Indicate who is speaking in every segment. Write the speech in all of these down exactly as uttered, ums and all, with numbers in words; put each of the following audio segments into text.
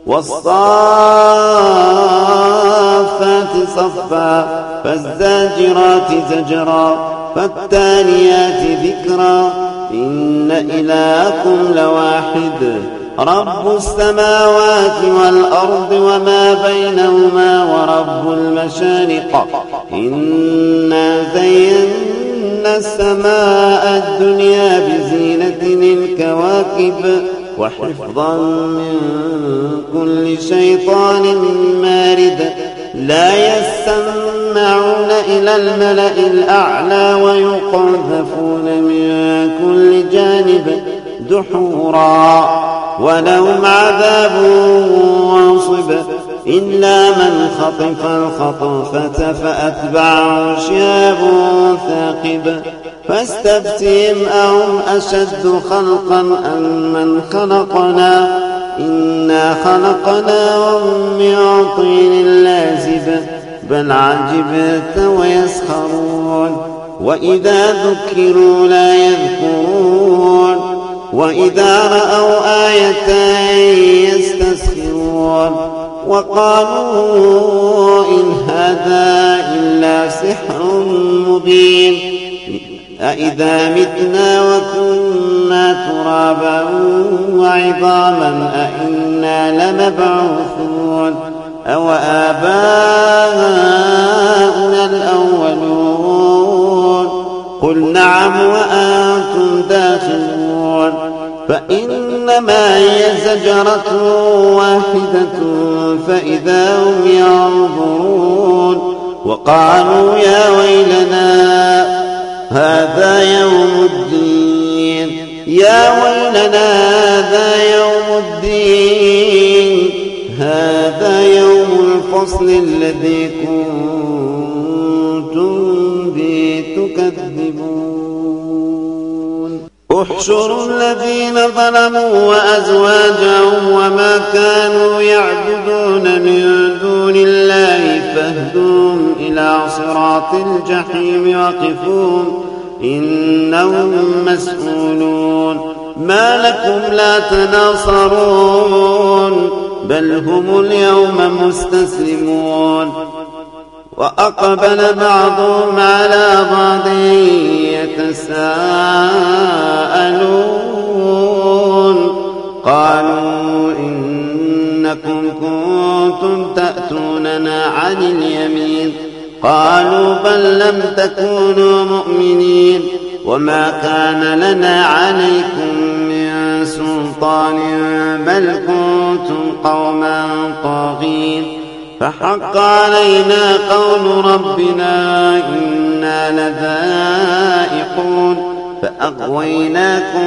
Speaker 1: والصافات صفا فالزاجرات زجرا فالتاليات ذكرا إن إلهكم لواحد رب السماوات والأرض وما بينهما ورب المشارق إنا زينا السماء الدنيا بزينة الكواكب وحفظا من كل شيطان مارد لا يسمعون إلى الملأ الأعلى ويقذفون من كل جانب دحورا ولهم عذاب واصب إلا من خطف الخطفة فأتبعه شهاب ثاقب فاستفتهم أهم أشد خلقا أم من خلقنا إنا خلقناهم من طين لازب بل عجبت ويسخرون وإذا ذكروا لا يذكرون وإذا رأوا آية يستسخرون وقالوا إن هذا إلا سحر مبين أإذا متنا وكنا ترابا وعظاما أإنا لمبعوثون أو آباؤنا الأولون قل نعم وأنتم داخلون فإنما هي زجرة واحدة فإذا هم ينظرون وقالوا يا ويلنا هذا يوم الدين يا ويلنا هذا يوم الدين هذا يوم الفصل الذي كنتم به تكذبون احشروا الذين ظلموا وأزواجهم وما كانوا يعبدون من دون الله فاهدوهم إلى صراط الجحيم وقفوهم إنهم مسؤولون ما لكم لا تناصرون بل هم اليوم مستسلمون وأقبل بعضهم على بعض يتساءلون قالوا إنكم كنتم تأتوننا عن اليمين قالوا بل لم تكونوا مؤمنين وما كان لنا عليكم من سلطان بل كنتم قوما طاغين فحق علينا قول ربنا إنا لذائقون فأغويناكم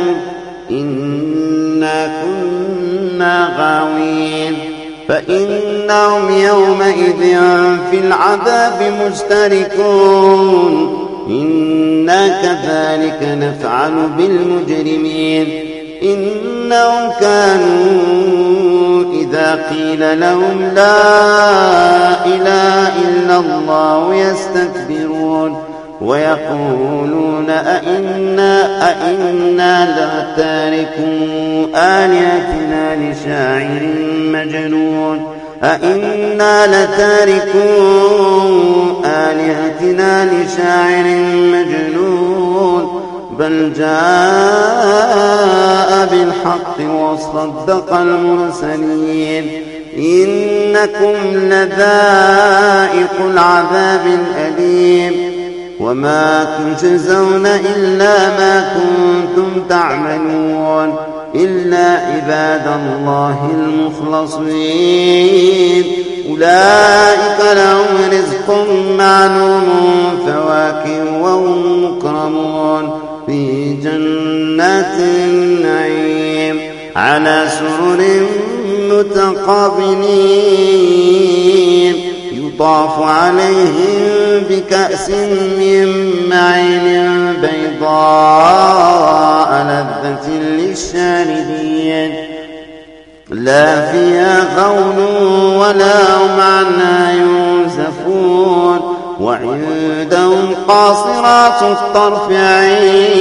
Speaker 1: إنا كنا غاوين فإنهم يومئذ في العذاب مشتركون إنا كذلك نفعل بالمجرمين إنهم كانوا إذا قيل لهم لا إله إلا الله يستكبرون ويقولون أئنا أئنا لتاركوا آلهتنا لشاعر مجنون أئنا لتاركوا آلهتنا لشاعر مجنون بل جاء بالحق وصدق المرسلين إنكم لذائق العذاب الأليم وما تجزون إلا ما كنتم تعملون إلا عباد الله المخلصين أولئك لهم رزق معلوم فواكه وهم مكرمون في جنات النعيم على سرر متقابلين يطاف عليهم بكأس من معين بيضاء لذة للشاربين لا فيها غول ولا هم عنها ينزفون وعندهم قاصرات الطرف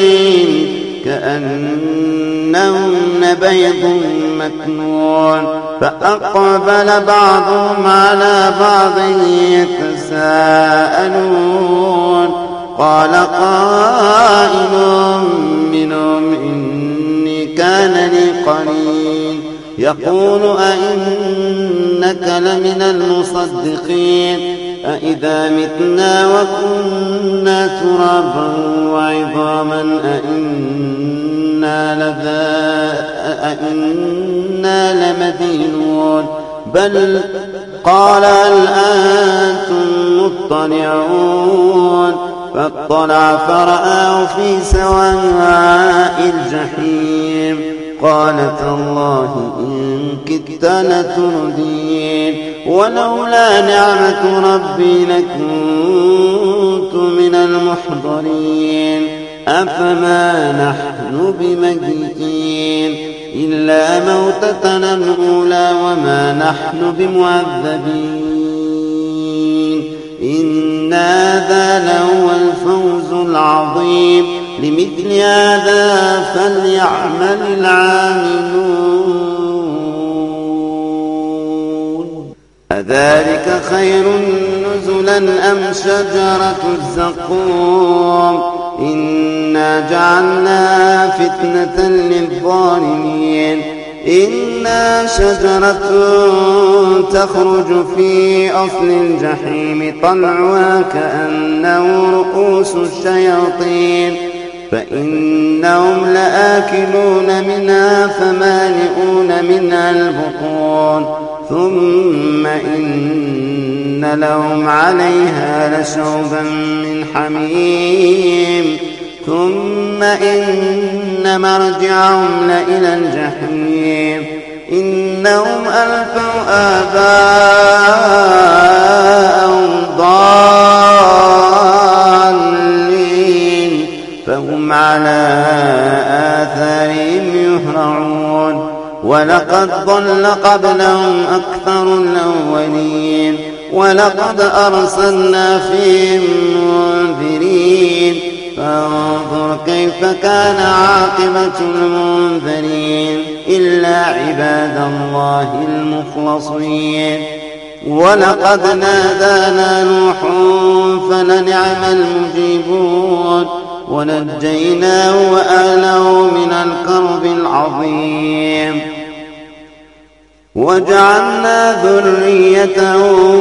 Speaker 1: عين كأنهن بيض مكنون فأقبل بعضهم على بعض يتساءلون قال قائل منهم إني كان لي قرين يقول أئنك لمن المصدقين أئذا متنا وكنا ترابا وعظاما أئنا لذا أئنا لمدينون بل قال هل أنتم مطلعون فاطلع فرآه في سواء الجحيم قال تالله إن كدت لتردين ولولا نعمة ربي لكنت من المحضرين أفما نحن بميتين إلا موتتنا الأولى وما نحن بمعذبين إن هذا لهو الفوز العظيم لمثل هذا فليعمل العاملون أذلك خير نزلا أم شجرة الزقوم إنا جعلنا فتنة للظالمين إنا شجرة تخرج في أصل الجحيم طلعها كأنه رؤوس الشياطين فإنهم لآكلون منها فمالئون منها البطون ثم إن لهم عليها لشوبا من حميم ثم إن مرجعهم لإلى الجحيم إنهم ألفوا آباءهم ضالين فهم على آثارهم يهرعون ولقد ضل قبلهم أكثر الأولين ولقد أرسلنا فيهم منذرين فانظر كيف كان عاقبة المنذرين إلا عباد الله المخلصين ولقد نادانا نوح فلنعم المجيبون ونجيناه وأهله من الكرب العظيم وجعلنا ذريته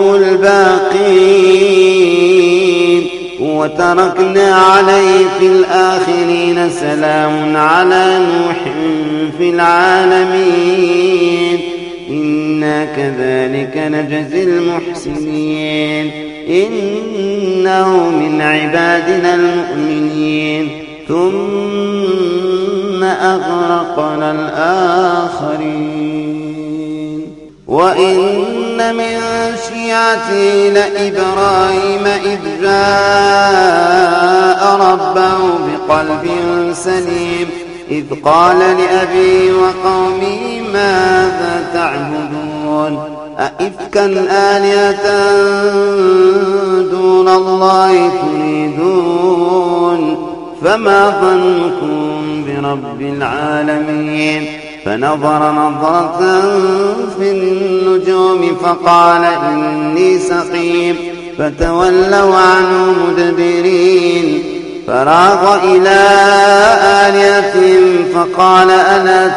Speaker 1: الباقين وتركنا عليه في الآخرين سلام على نوح في العالمين إنا كذلك نجزي المحسنين إنه من عبادنا المؤمنين ثم أغرقنا الآخرين وإن من شيعته لإبراهيم إذ جاء ربه بقلب سليم إذ قال لأبيه وقومه ماذا تعبدون أئفكا آلهة دون الله تريدون فما ظنكم برب العالمين فنظر نظرة في النجوم فقال إني سقيم فتولوا عنه مدبرين فراغ إلى آلهتهم فقال ألا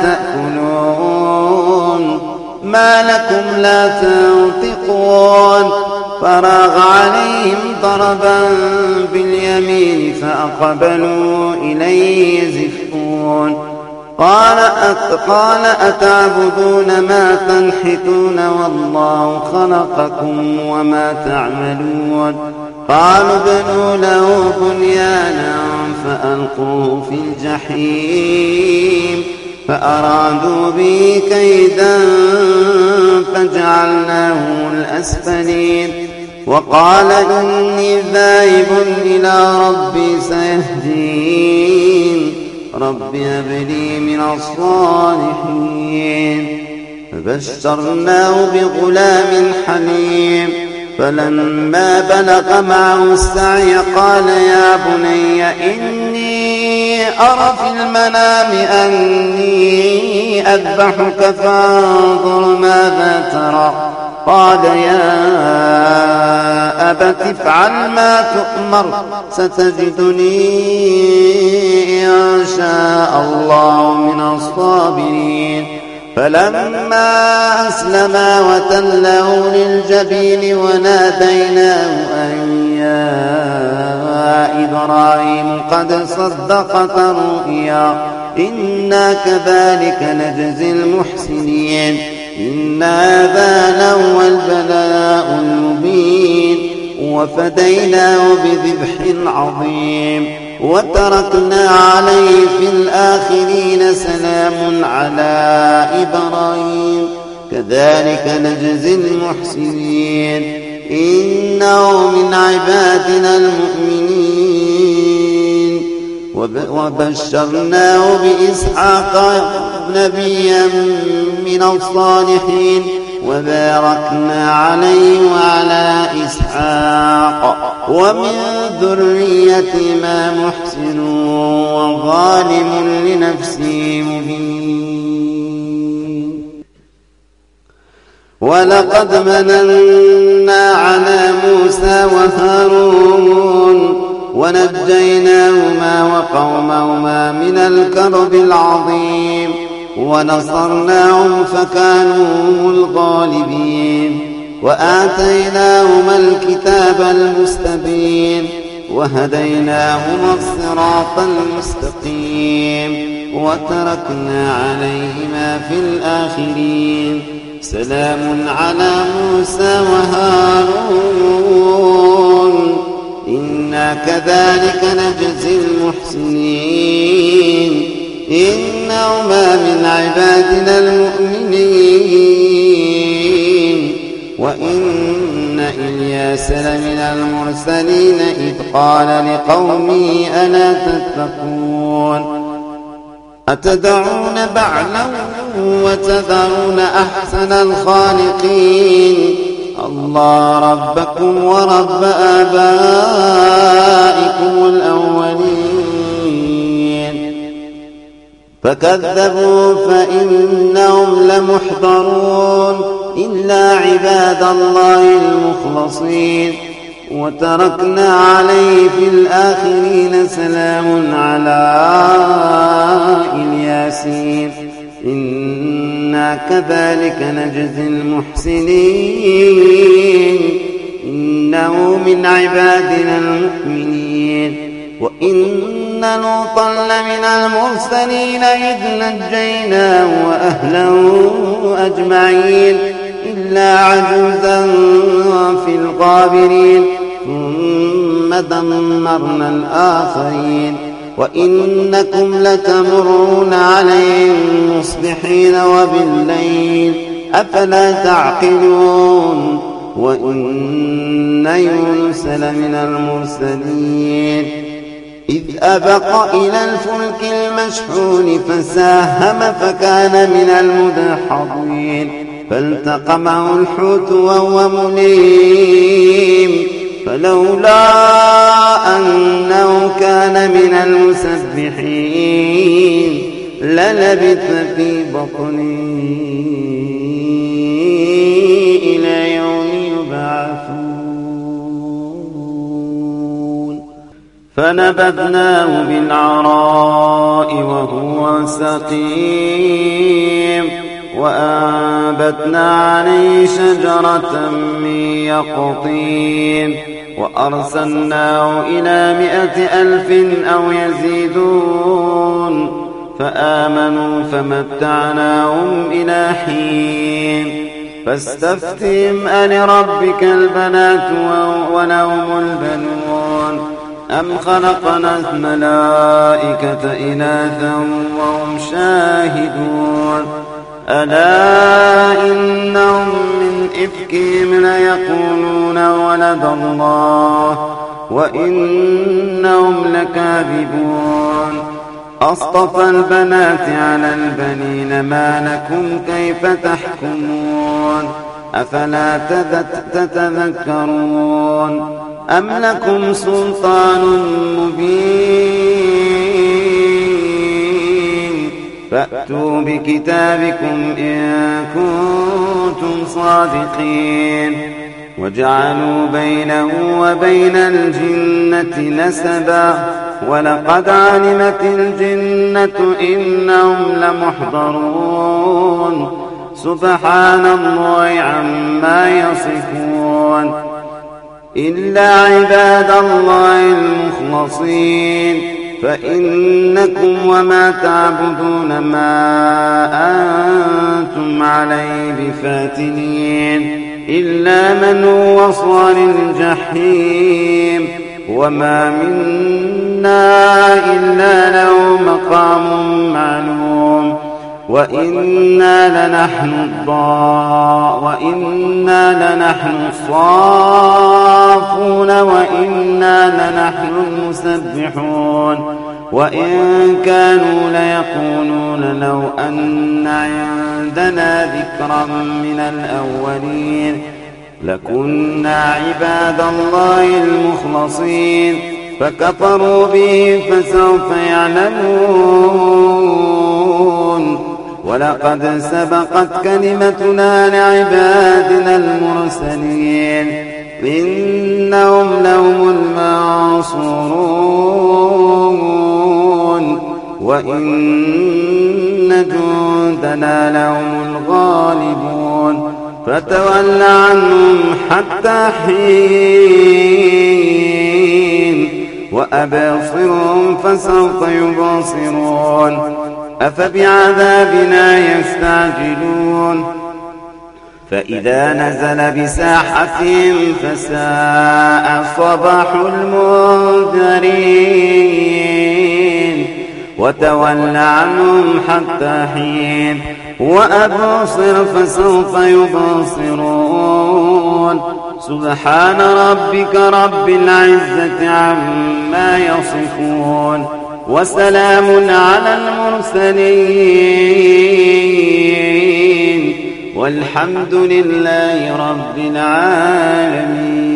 Speaker 1: تأكلون ما لكم لا تنطقون فراغ عليهم ضربا باليمين فأقبلوا إليه يزفون قال قال أتعبدون ما تنحتون والله خلقكم وما تعملون قالوا بنوا له بنيانا فألقوه في الجحيم فأرادوا به كيدا فجعلناه الأسفلين وقال إني ذاهب إلى ربي سيهدين رب هب لي من الصالحين فبشرناه بغلام حليم فلما بلغ معه السعي قال يا بني إني أرى في المنام أني أذبحك فانظر ماذا ترى قال يا أبت افعل ما تؤمر ستجدني إن شاء الله من الصابرين فلما أسلما وتله للجبين وناديناه أن يا إبراهيم قد صدقت الرؤيا إنا كذلك نجزي المحسنين إن هذا لهو البلاء المبين وفديناه بذبح عظيم وتركنا عليه في الآخرين سلام على إبراهيم كذلك نجزي المحسنين إنه من عبادنا المؤمنين وبشرناه بإسحاق نبيا من الصالحين وباركنا عليه وعلى إسحاق ومن ذريتهما محسن وظالم لنفسه مبين ولقد مننا على موسى وهارون ونجيناهما وقومهما من الكرب العظيم ونصرناهم فكانوا هم الغالبين وآتيناهما الكتاب المستبين وهديناهما الصراط المستقيم وتركنا عليهما في الآخرين سلام على موسى وهارون إنا كذلك نجزي المحسنين إنهما من عبادنا المؤمنين وإن إلياس لمن المرسلين إذ قال لقومه ألا تتقون أتدعون بعلا وتذرون أحسن الخالقين الله ربكم ورب آبائكم الأولين فكذبوا فإنهم لمحضرون إلا عباد الله المخلصين وتركنا عليه في الآخرين سلام على الياسين إنا كذلك نجزي المحسنين إنه من عبادنا المؤمنين وإن لوطا لمن المرسلين إذ نجيناه وأهله أجمعين إلا عجوزا في الغابرين ثم دمرنا الآخرين وإنكم لتمرون عليهم مصبحين وبالليل أفلا تعقلون وإن يونس لمن المرسلين إذ أبق إلى الفلك المشحون فساهم فكان من المدحضين فالتقمه الحوت وهو مليم فلولا أنه كان من المسبحين للبث في بطنه إلى يوم يبعثون فنبذناه بالعراء وهو سقيم وأنبتنا عليه شجرة من يقطين وأرسلناه إلى مائة ألف أو يزيدون فآمنوا فمتعناهم إلى حين فاستفتهم ألربك البنات ولهم البنون أم خلقنا الملائكة إناثا وهم شاهدون ألا إنهم من إفكهم ليقولون ولد الله وإنهم لكاذبون أصطفى البنات على البنين ما لكم كيف تحكمون أفلا تتذكرون أم لكم سلطان مبين فأتوا بكتابكم إن كنتم صادقين وجعلوا بينه وبين الجنة نسبا ولقد علمت الجنة إنهم لمحضرون سبحان الله عما يصفون إلا عباد الله المخلصين فإنكم وما تعبدون ما أنتم عليه بفاتنين إلا من هو صال الجحيم وما منا إلا له مقام معلوم وإنا لنحن الضاء وإنا لنحن الصافون وإنا لنحن المسبحون وإن كانوا ليقولون لو أن عندنا ذكرا من الأولين لكنا عباد الله المخلصين فكفروا به فسوف يعلمون ولقد سبقت كلمتنا لعبادنا المرسلين إنهم لهم المنصورون وإن جندنا لهم الغالبون فتول عنهم حتى حين وأبصرهم فسوف يبصرون أفبعذابنا يستعجلون فإذا نزل بساحتهم فساء صباح المنذرين وتول عنهم حتى حين وأبصر فسوف يبصرون سبحان ربك رب العزة عما يصفون وسلام على المرسلين والحمد لله رب العالمين.